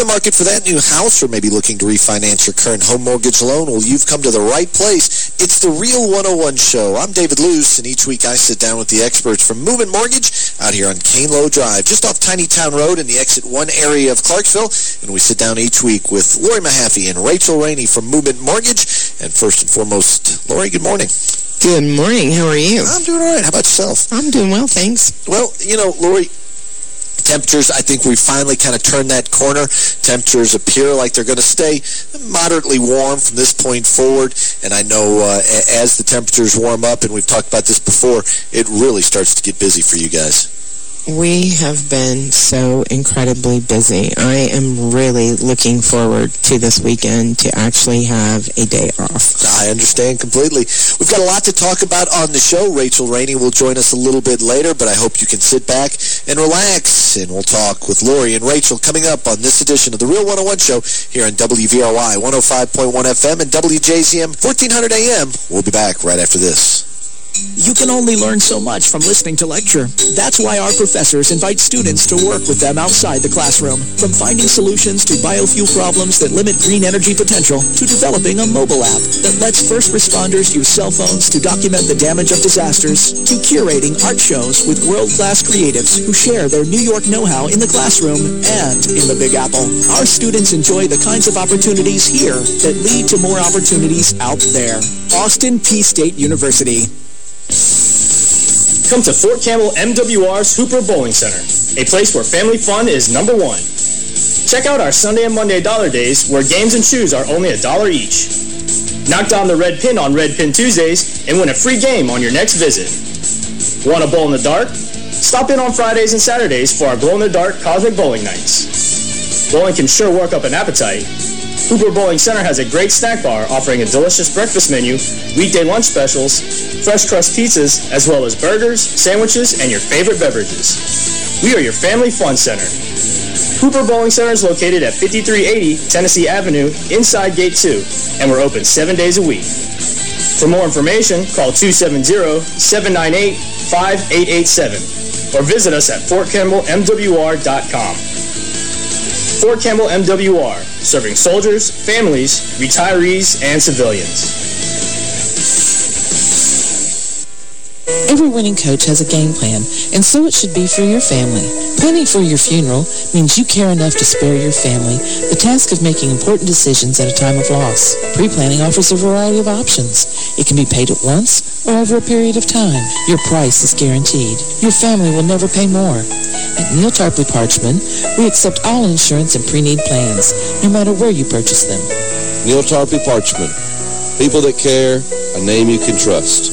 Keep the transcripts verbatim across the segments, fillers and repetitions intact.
the market for that new house or maybe looking to refinance your current home mortgage loan? Well, you've come to the right place. It's the Real one oh one Show. I'm David Luce, and each week I sit down with the experts from Movement Mortgage out here on Cane Low Drive, just off Tiny Town Road in the Exit one area of Clarksville. And we sit down each week with Lori Mahaffey and Rachel Rainey from Movement Mortgage. And first and foremost, Lori, good morning. Good morning. How are you? I'm doing all right. How about yourself? I'm doing well, thanks. Well, you know, Lori, temperatures, I think we finally kind of turned that corner. Temperatures appear like they're going to stay moderately warm from this point forward. And I know uh, as the temperatures warm up, and we've talked about this before, it really starts to get busy for you guys. We have been so incredibly busy. I am really looking forward to this weekend to actually have a day off. I understand completely. We've got a lot to talk about on the show. Rachel Rainey will join us a little bit later, but I hope you can sit back and relax, and we'll talk with Lori and Rachel coming up on this edition of the Real one oh one Show here on W V R Y one oh five point one F M and W J Z M fourteen hundred A M. We'll be back right after this. You can only learn so much from listening to lecture. That's why our professors invite students to work with them outside the classroom. From finding solutions to biofuel problems that limit green energy potential, to developing a mobile app that lets first responders use cell phones to document the damage of disasters, to curating art shows with world-class creatives who share their New York know-how in the classroom and in the Big Apple. Our students enjoy the kinds of opportunities here that lead to more opportunities out there. Austin Peay State University. Come to Fort Campbell M W R's Hooper Bowling Center, a place where family fun is number one. Check out our Sunday and Monday dollar days, where games and shoes are only a dollar each. Knock down the red pin on Red Pin Tuesdays and win a free game on your next visit. Want to bowl in the dark? Stop in on Fridays and Saturdays for our glow-in-the-dark Cosmic Bowling Nights. Bowling can sure work up an appetite. Hooper Bowling Center has a great snack bar offering a delicious breakfast menu, weekday lunch specials, fresh crust pizzas, as well as burgers, sandwiches, and your favorite beverages. We are your family fun center. Hooper Bowling Center is located at fifty-three eighty Tennessee Avenue, inside Gate two, and we're open seven days a week. For more information, call two seven zero, seven nine eight, five eight eight seven or visit us at fort campbell m w r dot com. Fort Campbell M W R, serving soldiers, families, retirees, and civilians. Every winning coach has a game plan, and so it should be for your family. Planning for your funeral means you care enough to spare your family the task of making important decisions at a time of loss. Pre-planning offers a variety of options. It can be paid at once or over a period of time. Your price is guaranteed. Your family will never pay more. At Neal Tarpley Parchman, we accept all insurance and pre-need plans, no matter where you purchase them. Neal Tarpley Parchman. People that care, a name you can trust.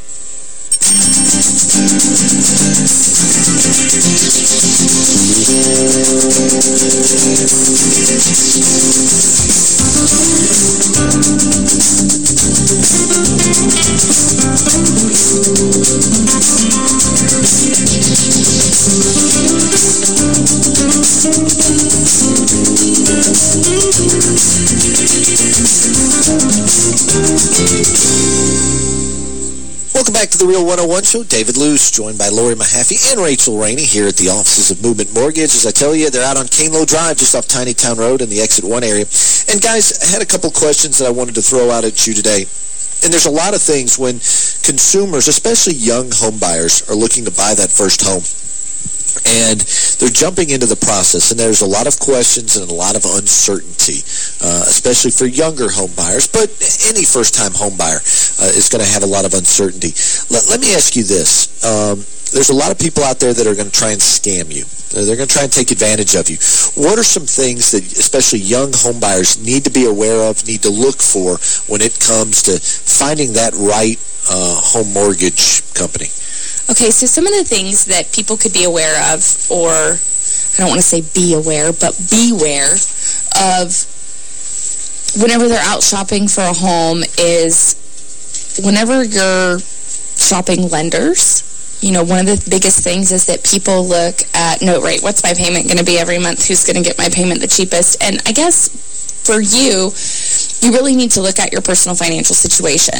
Welcome back to the Real one oh one Show. David Luce, joined by Lori Mahaffey and Rachel Rainey here at the offices of Movement Mortgage. As I tell you, they're out on Cane Low Drive, just off Tiny Town Road in the Exit one area. And guys, I had a couple questions that I wanted to throw out at you today. And there's a lot of things when consumers, especially young home buyers, are looking to buy that first home. And they're jumping into the process, and there's a lot of questions and a lot of uncertainty, uh, especially for younger home buyers. But any first-time home buyer uh, is going to have a lot of uncertainty. Let, let me ask you this. Um, there's a lot of people out there that are going to try and scam you. They're going to try and take advantage of you. What are some things that especially young home buyers need to be aware of, need to look for when it comes to finding that right uh, home mortgage company? Okay, so some of the things that people could be aware of, or I don't want to say be aware, but beware of whenever they're out shopping for a home is whenever you're shopping lenders, you know, one of the biggest things is that people look at note rate. What's my payment going to be every month? Who's going to get my payment the cheapest? And I guess for you, you really need to look at your personal financial situation.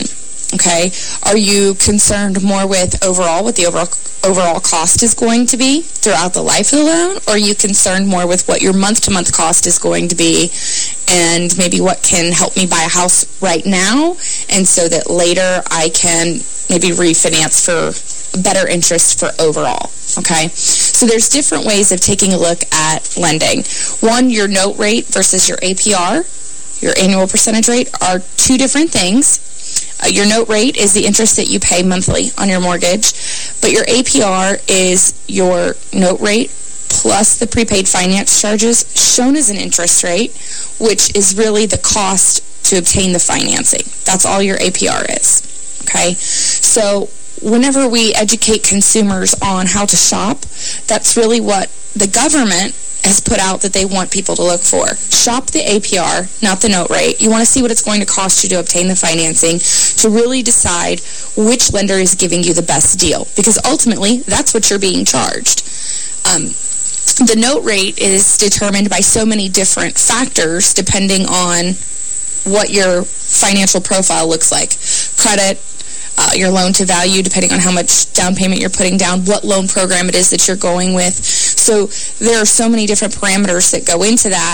Okay? Are you concerned more with overall, what the overall overall cost is going to be throughout the life of the loan? Or are you concerned more with what your month-to-month cost is going to be and maybe what can help me buy a house right now, and so that later I can maybe refinance for better interest for overall? Okay? So there's different ways of taking a look at lending. One, your note rate versus your A P R, your annual percentage rate, are two different things. Uh, your note rate is the interest that you pay monthly on your mortgage, but your A P R is your note rate plus the prepaid finance charges shown as an interest rate, which is really the cost to obtain the financing. That's all your A P R is, okay? So whenever we educate consumers on how to shop, that's really what the government has put out that they want people to look for. Shop the A P R, not the note rate. You want to see what it's going to cost you to obtain the financing to really decide which lender is giving you the best deal, because ultimately that's what you're being charged. Um, the note rate is determined by so many different factors depending on what your financial profile looks like. Credit, Uh, your loan to value, depending on how much down payment you're putting down, what loan program it is that you're going with. So there are so many different parameters that go into that.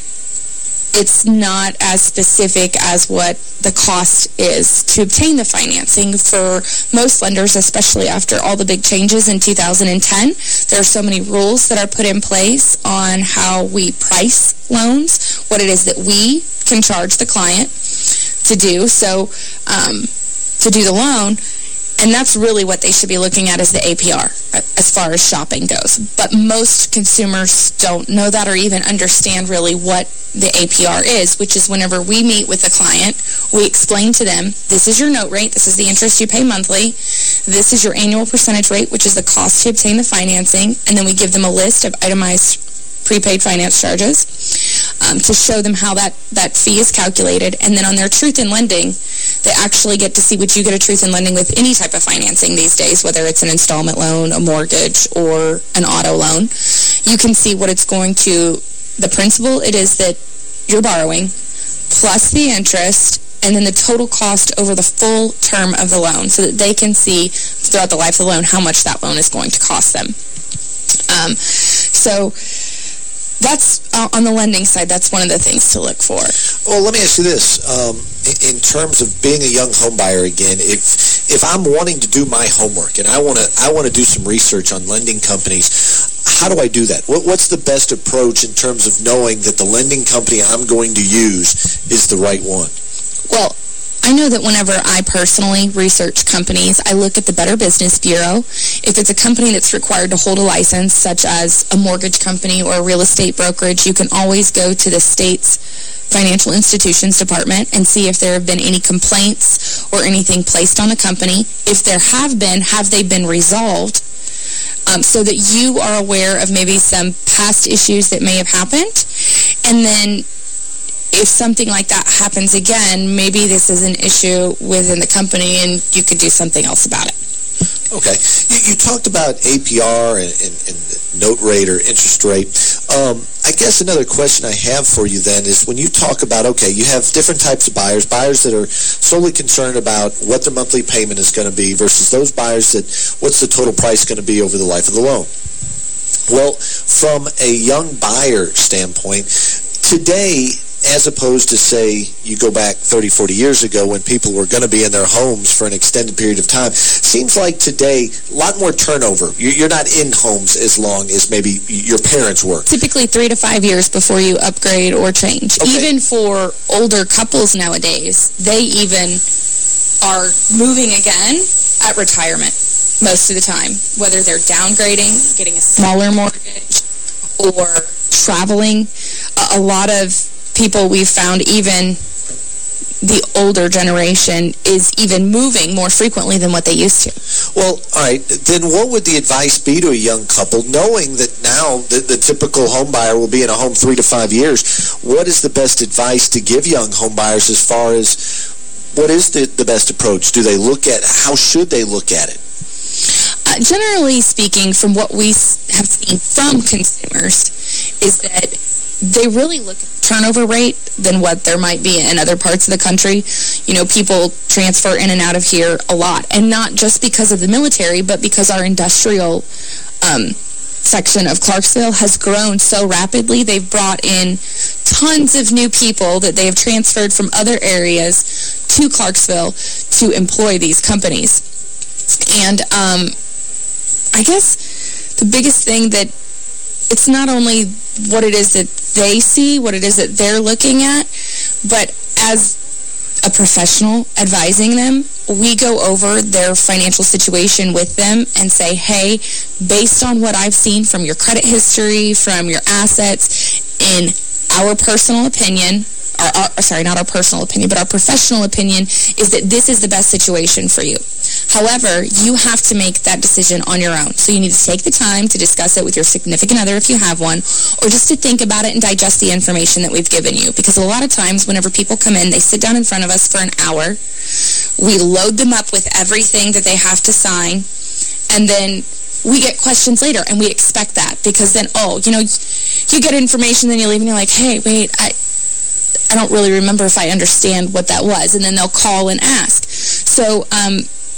It's not as specific as what the cost is to obtain the financing. For most lenders, especially after all the big changes in two thousand ten, there are so many rules that are put in place on how we price loans, what it is that we can charge the client to do. So, um, to do the loan, and that's really what they should be looking at, is the A P R as far as shopping goes. But most consumers don't know that or even understand really what the A P R is, which is whenever we meet with a client, we explain to them, this is your note rate, this is the interest you pay monthly, this is your annual percentage rate, which is the cost to obtain the financing, and then we give them a list of itemized prepaid finance charges um, to show them how that, that fee is calculated. And then on their Truth in Lending, they actually get to see what you get a Truth in Lending with any type of financing these days, whether it's an installment loan, a mortgage, or an auto loan. You can see what it's going to, the principal it is that you're borrowing, plus the interest, and then the total cost over the full term of the loan, so that they can see throughout the life of the loan how much that loan is going to cost them. Um, so that's, uh, on the lending side, that's one of the things to look for. Well, let me ask you this. Um, in terms of being a young home buyer again, if if I'm wanting to do my homework and I want to I want to do some research on lending companies, how do I do that? What, what's the best approach in terms of knowing that the lending company I'm going to use is the right one? Well, I know that whenever I personally research companies, I look at the Better Business Bureau. If it's a company that's required to hold a license, such as a mortgage company or a real estate brokerage, you can always go to the state's Financial Institutions Department and see if there have been any complaints or anything placed on the company. If there have been, have they been resolved? Um, so that you are aware of maybe some past issues that may have happened. And then if something like that happens again, maybe this is an issue within the company and you could do something else about it. Okay. You, you talked about A P R and, and, and note rate or interest rate. Um, I guess another question I have for you then is when you talk about, okay, you have different types of buyers, buyers that are solely concerned about what their monthly payment is going to be versus those buyers that what's the total price going to be over the life of the loan. Well, from a young buyer standpoint, today, as opposed to, say, you go back thirty, forty years ago when people were going to be in their homes for an extended period of time, seems like today a lot more turnover. You're not in homes as long as maybe your parents were. Typically three to five years before you upgrade or change. Okay. Even for older couples nowadays, they even are moving again at retirement most of the time, whether they're downgrading, getting a smaller mortgage, or traveling. A lot of people we've found, even the older generation, is even moving more frequently than what they used to. Well, all right, then what would the advice be to a young couple, knowing that now the, the typical home buyer will be in a home three to five years? What is the best advice to give young home buyers as far as what is the, the best approach? Do they look at, how should they look at it? Uh, generally speaking, from what we have seen from consumers, is that they really look at turnover rate than what there might be in other parts of the country. You know, people transfer in and out of here a lot, and not just because of the military, but because our industrial um, section of Clarksville has grown so rapidly. They've brought in tons of new people that they have transferred from other areas to Clarksville to employ these companies. And um, I guess the biggest thing that it's not only what it is that they see, what it is that they're looking at, but as a professional advising them, we go over their financial situation with them and say, hey, based on what I've seen from your credit history, from your assets, in our personal opinion, or our, sorry, not our personal opinion, but our professional opinion is that this is the best situation for you. However, you have to make that decision on your own. So you need to take the time to discuss it with your significant other if you have one, or just to think about it and digest the information that we've given you. Because a lot of times whenever people come in, they sit down in front of us for an hour. We load them up with everything that they have to sign, and then we get questions later, and we expect that. Because then, oh, you know, you get information, then you leave, and you're like, hey, wait, I... I don't really remember if I understand what that was. And then they'll call and ask. So um,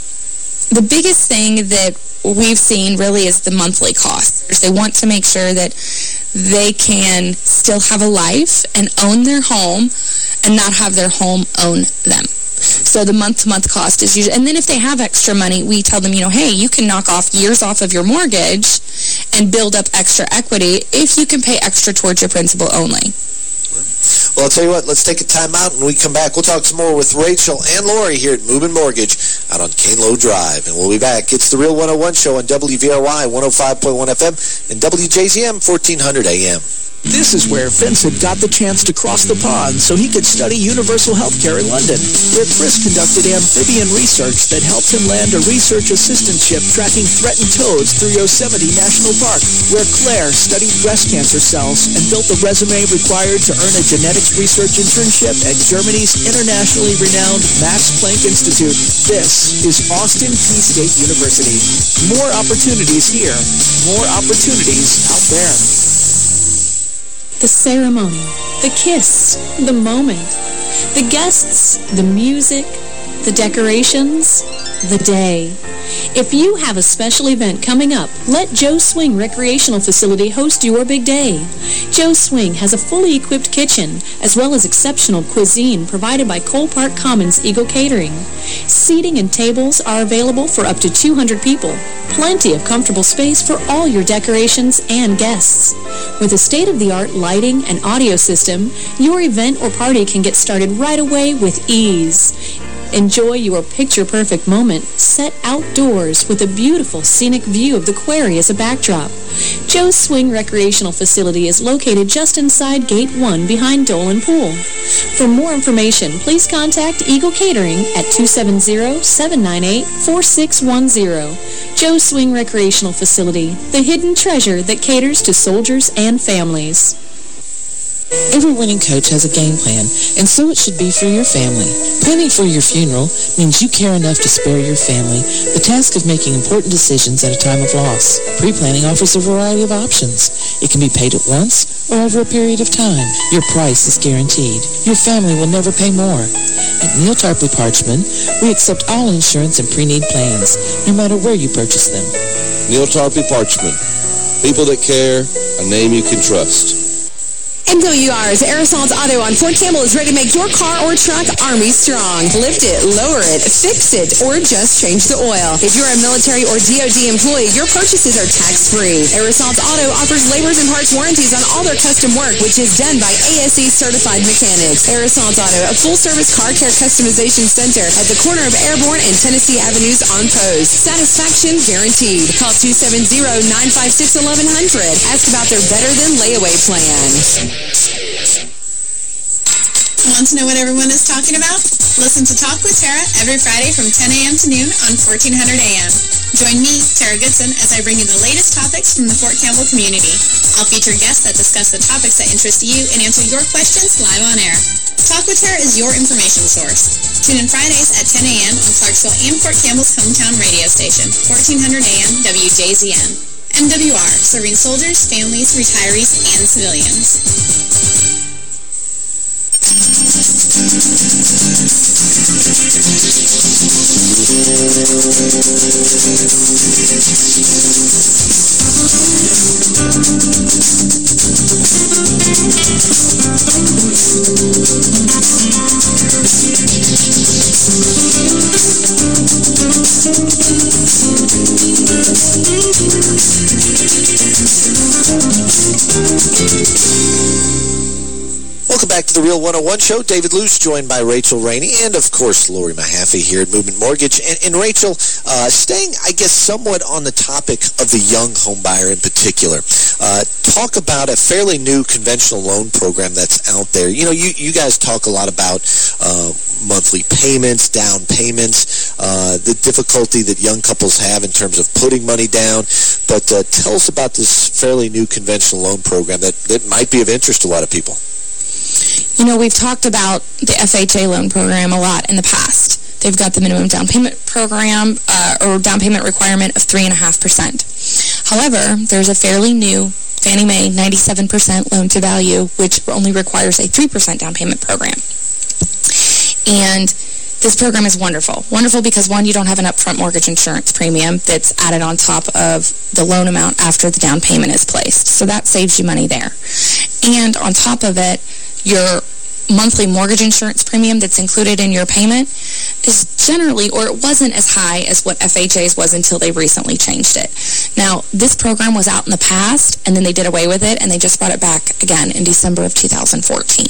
the biggest thing that we've seen really is the monthly costs. They want to make sure that they can still have a life and own their home and not have their home own them. So the month-to-month cost is usually... And then if they have extra money, we tell them, you know, hey, you can knock off years off of your mortgage and build up extra equity if you can pay extra towards your principal only. Well, I'll tell you what, let's take a time out. When we come back, we'll talk some more with Rachel and Lori here at Movement Mortgage out on Cane Low Drive. And we'll be back. It's the Real one oh one Show on W V R Y one oh five point one F M and W J Z M fourteen hundred A M. This is where Vincent got the chance to cross the pond so he could study universal healthcare in London, where Chris conducted amphibian research that helped him land a research assistantship tracking threatened toads through Yosemite National Park, where Claire studied breast cancer cells and built the resume required to earn a genetics research internship at Germany's internationally renowned Max Planck Institute. This is Austin Peay State University. More opportunities here, more opportunities out there. The ceremony, the kiss, the moment, the guests, the music, the decorations, the day. If you have a special event coming up, let Joe Swing Recreational Facility host your big day. Joe Swing has a fully equipped kitchen, as well as exceptional cuisine provided by Cole Park Commons Eagle Catering. Seating and tables are available for up to two hundred people. Plenty of comfortable space for all your decorations and guests. With a state-of-the-art lighting and audio system, your event or party can get started right away with ease. Enjoy your picture-perfect moment set outdoors with a beautiful scenic view of the quarry as a backdrop. Joe's Swing Recreational Facility is located just inside Gate one behind Dolan Pool. For more information, please contact Eagle Catering at two seven zero, seven nine eight, four six one zero. Joe's Swing Recreational Facility, the hidden treasure that caters to soldiers and families. Every winning coach has a game plan, and so it should be for your family. Planning for your funeral means you care enough to spare your family the task of making important decisions at a time of loss. Pre-planning offers a variety of options. It can be paid at once or over a period of time. Your price is guaranteed. Your family will never pay more. At Neil Tarpley Parchman, we accept all insurance and pre-need plans, no matter where you purchase them. Neil Tarpley Parchman. People that care, a name you can trust. M W R's Aerosols Auto on Fort Campbell is ready to make your car or truck Army strong. Lift it, lower it, fix it, or just change the oil. If you're a military or D O D employee, your purchases are tax-free. Aerosols Auto offers labors and parts warranties on all their custom work, which is done by A S E-certified mechanics. Aerosols Auto, a full-service car care customization center at the corner of Airborne and Tennessee Avenues on Post. Satisfaction guaranteed. Call two seven zero, nine five six, eleven hundred. Ask about their Better Than Layaway plan. Want to know what everyone is talking about? Listen to Talk with Tara every Friday from ten a m to noon on fourteen hundred A M. Join me, Tara Goodson, as I bring you the latest topics from the Fort Campbell community. I'll feature guests that discuss the topics that interest you and answer your questions live on air. Talk with Tara is your information source. Tune in Fridays at ten a m on Clarksville and Fort Campbell's hometown radio station, fourteen hundred A M W J Z M. M W R, serving soldiers, families, retirees, and civilians. Welcome back to the Real one oh one Show. David Luce, joined by Rachel Rainey and, of course, Lori Mahaffey here at Movement Mortgage. And, and Rachel, uh, staying, I guess, somewhat on the topic of the young home buyer in particular, uh, talk about a fairly new conventional loan program that's out there. You know, you, you guys talk a lot about uh, monthly payments, down payments, uh, the difficulty that young couples have in terms of putting money down. But uh, tell us about this fairly new conventional loan program that, that might be of interest to a lot of people. You know, we've talked about the F H A loan program a lot in the past. They've got the minimum down payment program uh, or down payment requirement of three point five percent. However, there's a fairly new Fannie Mae ninety-seven percent loan-to-value, which only requires a three percent down payment program. And this program is wonderful. Wonderful because, one, you don't have an upfront mortgage insurance premium that's added on top of the loan amount after the down payment is placed. So that saves you money there. And on top of it, your monthly mortgage insurance premium that's included in your payment is generally, or it wasn't as high as what F H A's was until they recently changed it. Now, this program was out in the past, and then they did away with it, and they just brought it back again in December of two thousand fourteen.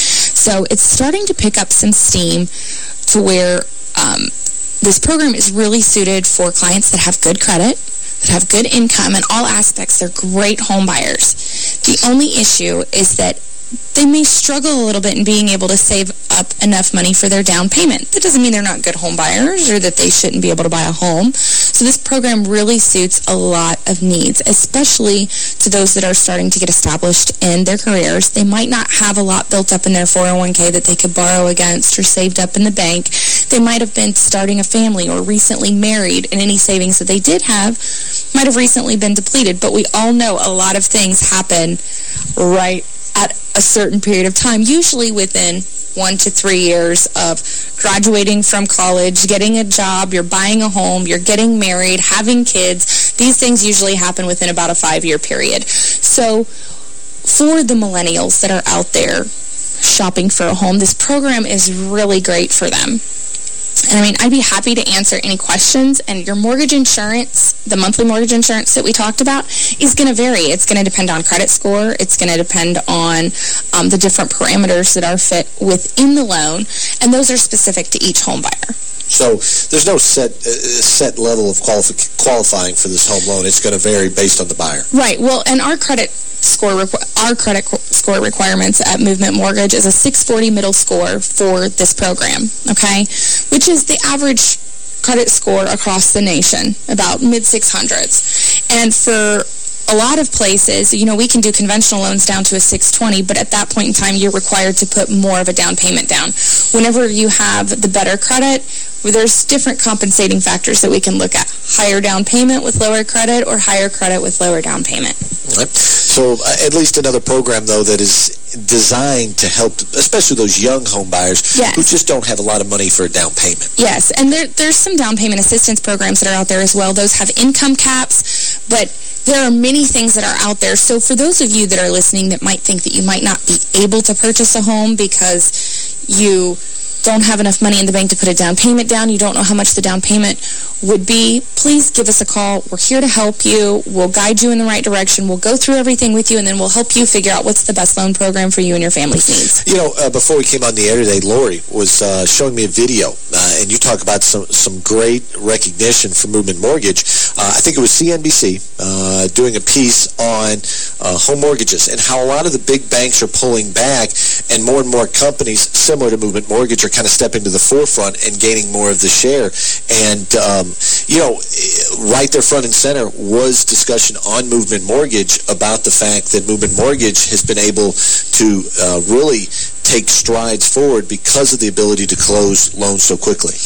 So it's starting to pick up some steam to where um, this program is really suited for clients that have good credit, that have good income in all aspects. They're great home buyers. The only issue is that they may struggle a little bit in being able to save up enough money for their down payment. That doesn't mean they're not good home buyers or that they shouldn't be able to buy a home. So this program really suits a lot of needs, especially to those that are starting to get established in their careers. They might not have a lot built up in their four oh one K that they could borrow against or saved up in the bank. They might have been starting a family or recently married, and any savings that they did have might have recently been depleted. But we all know a lot of things happen right at a certain period of time, usually within one to three years of graduating from college, getting a job, you're buying a home, you're getting married, having kids. These things usually happen within about a five-year period. So for the millennials that are out there shopping for a home, this program is really great for them. And I mean, I'd be happy to answer any questions. And your mortgage insurance, the monthly mortgage insurance that we talked about, is going to vary. It's going to depend on credit score. It's going to depend on um, the different parameters that are fit within the loan. And those are specific to each home buyer. So there's no set uh, set level of quali qualifying for this home loan. It's going to vary based on the buyer. Right. Well, and our credit score, our credit score requirements at Movement Mortgage is a six forty middle score for this program, okay, which is the average credit score across the nation, about mid six hundreds. And for a lot of places, you know, we can do conventional loans down to a six twenty, but at that point in time, you're required to put more of a down payment down. Whenever you have the better credit, there's different compensating factors that we can look at. Higher down payment with lower credit or higher credit with lower down payment. Right. So uh, at least another program, though, that is designed to help, especially those young home buyers yes. who just don't have a lot of money for a down payment. Yes, and there, there's some down payment assistance programs that are out there as well. Those have income caps, but there are many things that are out there. So for those of you that are listening that might think that you might not be able to purchase a home because you don't have enough money in the bank to put a down payment down, you don't know how much the down payment would be, please give us a call. We're here to help you. We'll guide you in the right direction. We'll go through everything with you, and then we'll help you figure out what's the best loan program for you and your family's needs. You know, uh, before we came on the air today, Lori was uh, showing me a video, uh, and you talk about some, some great recognition for Movement Mortgage. Uh, I think it was C N B C uh, doing a piece on uh, home mortgages and how a lot of the big banks are pulling back, and more and more companies similar to Movement Mortgage are kind of stepping to the forefront and gaining more of the share. And, um, you know, right there front and center was discussion on Movement Mortgage about the fact that Movement Mortgage has been able to uh, really take strides forward because of the ability to close loans so quickly.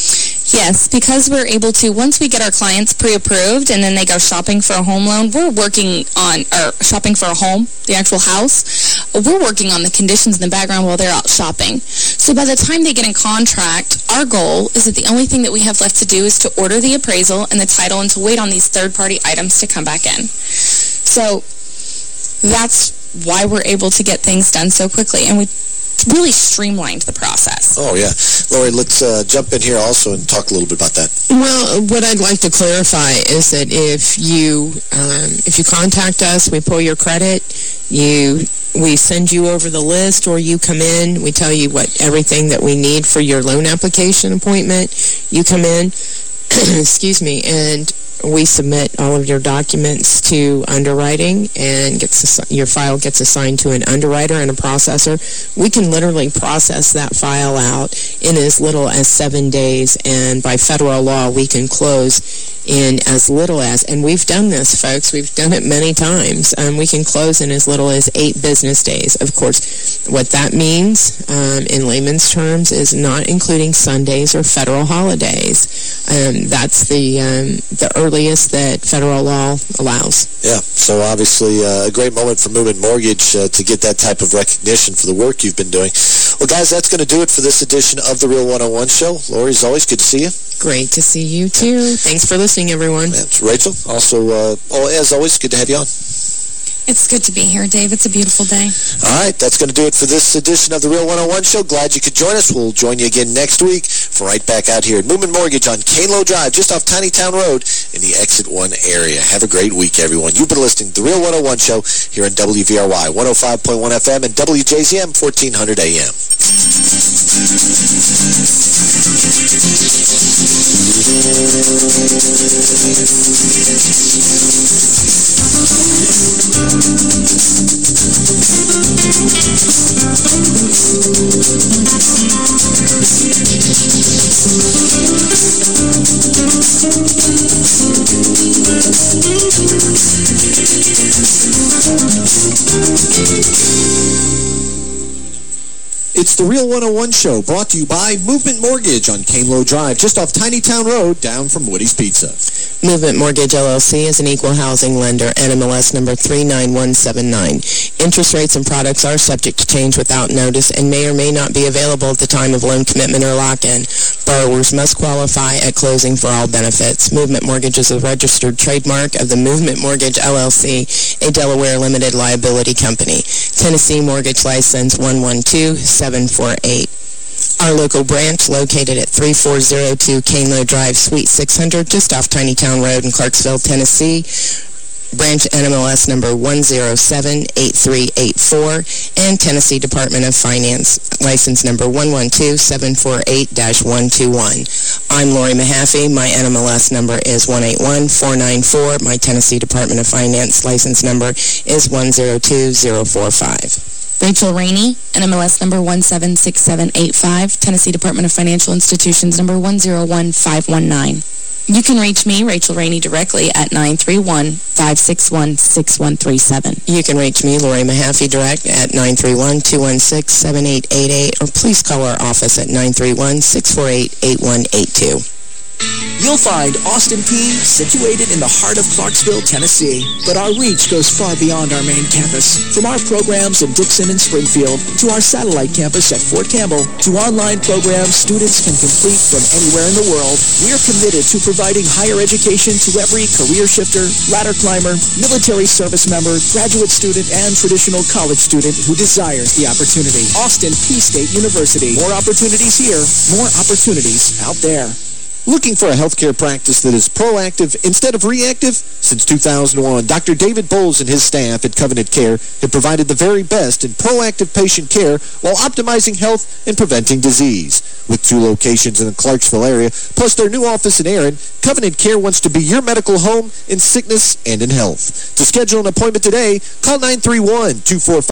Yes, because we're able to, once we get our clients pre-approved and then they go shopping for a home loan, we're working on, or shopping for a home, the actual house, we're working on the conditions in the background while they're out shopping. So by the time they get in contract, our goal is that the only thing that we have left to do is to order the appraisal and the title and to wait on these third-party items to come back in. So that's why we're able to get things done so quickly. And we really streamlined the process. Oh, yeah. Lori, let's uh, jump in here also and talk a little bit about that. Well, what I'd like to clarify is that if you um, if you contact us, we pull your credit, you we send you over the list, or you come in, we tell you what everything that we need for your loan application appointment. You come in, excuse me, and we submit all of your documents to underwriting, and gets your file gets assigned to an underwriter and a processor. We can literally process that file out in as little as seven days, and by federal law, we can close in as little as, and we've done this, folks, we've done it many times, um, we can close in as little as eight business days. Of course, what that means um, in layman's terms is not including Sundays or federal holidays. Um, that's the, um, the earliest that federal law allows. Yeah, so obviously uh, a great moment for Movement Mortgage uh, to get that type of recognition for the work you've been doing. Well, guys, that's going to do it for this edition of The Real one oh one Show. Lori, as always, good to see you. Great to see you, too. Thanks for listening, everyone. That's Rachel. Also, uh, oh, as always, good to have you on. It's good to be here, Dave. It's a beautiful day. All right, that's going to do it for this edition of The Real one oh one Show. Glad you could join us. We'll join you again next week for right back out here at Movement Mortgage on Cane-Low Drive, just off Tiny Town Road in the Exit one area. Have a great week, everyone. You've been listening to The Real one oh one Show here on W V R Y one oh five point one F M and W J Z M fourteen hundred A M. It's The Real one oh one Show, brought to you by Movement Mortgage on Cane-Low Drive, just off Tiny Town Road, down from Woody's Pizza. Movement Mortgage, L L C is an equal housing lender, N M L S number three nine one seven nine. Interest rates and products are subject to change without notice and may or may not be available at the time of loan commitment or lock-in. Borrowers must qualify at closing for all benefits. Movement Mortgage is a registered trademark of the Movement Mortgage, L L C, a Delaware limited liability company. Tennessee Mortgage License one one two seven four eight. Our local branch, located at three four zero two Cane-Low Drive, Suite six hundred, just off Tiny Town Road in Clarksville, Tennessee. Branch N M L S number one zero seven eight three eight four, and Tennessee Department of Finance, license number one one two seven four eight dash one two one. I'm Lori Mahaffey. My N M L S number is one eight one four nine four. My Tennessee Department of Finance license number is one zero two zero four five. Rachel Rainey, N M L S number one seven six seven eight five, Tennessee Department of Financial Institutions number one zero one five one nine. You can reach me, Rachel Rainey, directly at nine three one, five six one, six one three seven. You can reach me, Lori Mahaffey, direct at nine three one, two one six, seven eight eight eight, or please call our office at nine three one, six four eight, eight one eight two. You'll find Austin Peay situated in the heart of Clarksville, Tennessee. But our reach goes far beyond our main campus. From our programs in Dixon and Springfield, to our satellite campus at Fort Campbell, to online programs students can complete from anywhere in the world, we're committed to providing higher education to every career shifter, ladder climber, military service member, graduate student, and traditional college student who desires the opportunity. Austin Peay State University. More opportunities here, more opportunities out there. Looking for a healthcare practice that is proactive instead of reactive? Since two thousand one, Doctor David Bowles and his staff at Covenant Care have provided the very best in proactive patient care while optimizing health and preventing disease. With two locations in the Clarksville area, plus their new office in Erin, Covenant Care wants to be your medical home in sickness and in health. To schedule an appointment today, call nine three one, two four five